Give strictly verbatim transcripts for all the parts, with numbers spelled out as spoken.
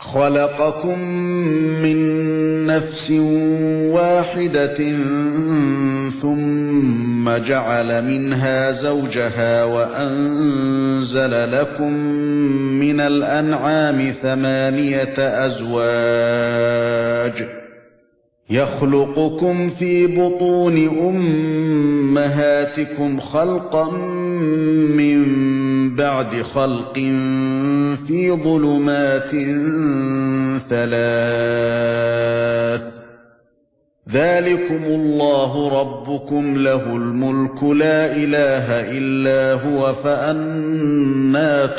خَلَقَكُم مِّن نَّفْسٍ وَاحِدَةٍ ثُمَّ جَعَلَ مِنْهَا زَوْجَهَا وَأَنزَلَ لَكُم مِّنَ الْأَنْعَامِ ثَمَانِيَةَ أَزْوَاجٍ يَخْلُقُكُمْ فِي بُطُونِ أُمَّهَاتِكُمْ خَلْقًا مِّن بَعْدِ خَلْقٍ فِي ظُلُمَاتٍ ثَلَاثٍ ذَلِكُمُ اللَّهُ رَبُّكُمْ لَهُ الْمُلْكُ لَا إِلَٰهَ إِلَّا هُوَ فَأَنَّىٰ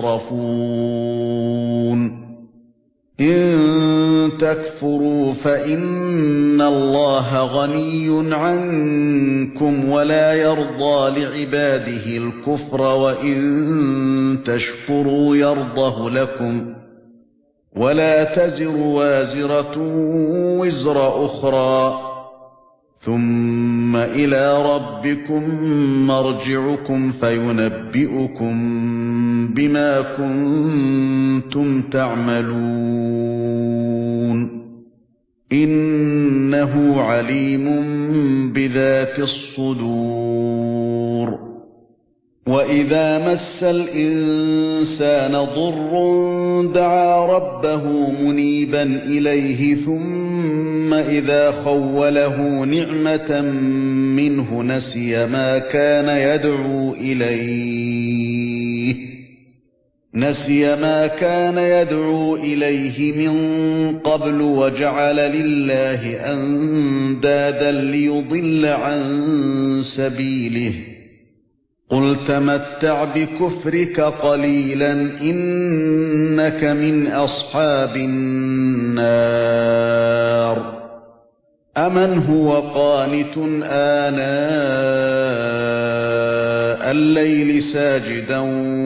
تُصْرَفُونَ إِن تَكْفُرُوا فَإِنَّ اللَّهَ غَنِيٌّ عَنكُمْ وَلَا يَرْضَىٰ لِعِبَادِهِ الْكُفْرَ وَإِن تَشْكُرُوا يَرْضَهُ لَكُمْ وَلَا تَزِرُ وَازِرَةٌ وِزْرَ أُخْرَىٰ ثُمَّ إِلَىٰ رَبِّكُمْ مَرْجِعُكُمْ فَيُنَبِّئُكُم بِمَا كُنتُمْ تَعْمَلُونَ إِنَّهُ عَلِيمٌ بِذَاتِ الصُّدُورِ وَإِذَا مَسَّ الْإِنسَانَ ضُرٌّ دَعَا رَبَّهُ مُنِيبًا إِلَيْهِ ثُمَّ إِذَا خَوَّلَهُ نِعْمَةً مِّنْهُ نَسِيَ مَا كَانَ يَدْعُو إِلَيْهِ نَسِيَ مَا كَانَ يَدْعُو إِلَيْهِ مِن قَبْلُ وَجَعَلَ لِلَّهِ أَندَادًا لِّيُضِلَّ عَن سَبِيلِهِ قُلْ تَمَتَّعْ بِكُفْرِكَ قَلِيلًا إِنَّكَ مِنْ أَصْحَابِ النَّارِ أَمَنْ هُوَ قَانِتٌ آنَاءَ اللَّيْلِ سَاجِدًا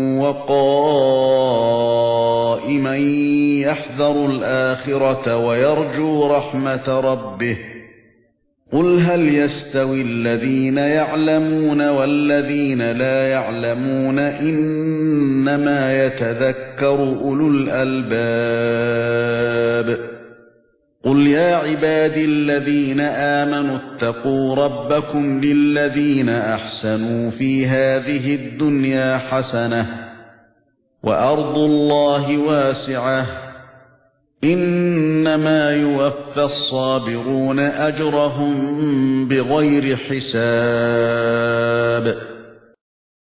وَقَائِمًا يَحْذَرُ الْآخِرَةَ وَيَرْجُو رَحْمَةَ رَبِّهِ قُلْ هَلْ يَسْتَوِي الَّذِينَ يَعْلَمُونَ وَالَّذِينَ لَا يَعْلَمُونَ إِنَّمَا يَتَذَكَّرُ أُولُو الْأَلْبَابِ قُلْ يَا عِبَادِي الَّذِينَ آمَنُوا اتَّقُوا رَبَّكُمْ لِلَّذِينَ أَحْسَنُوا فِي هَذِهِ الدُّنْيَا حَسَنَةٌ وَأَرْضُ اللَّهِ وَاسِعَةٌ إِنَّمَا يُوَفَّى الصَّابِرُونَ أَجْرَهُم بِغَيْرِ حِسَابٍ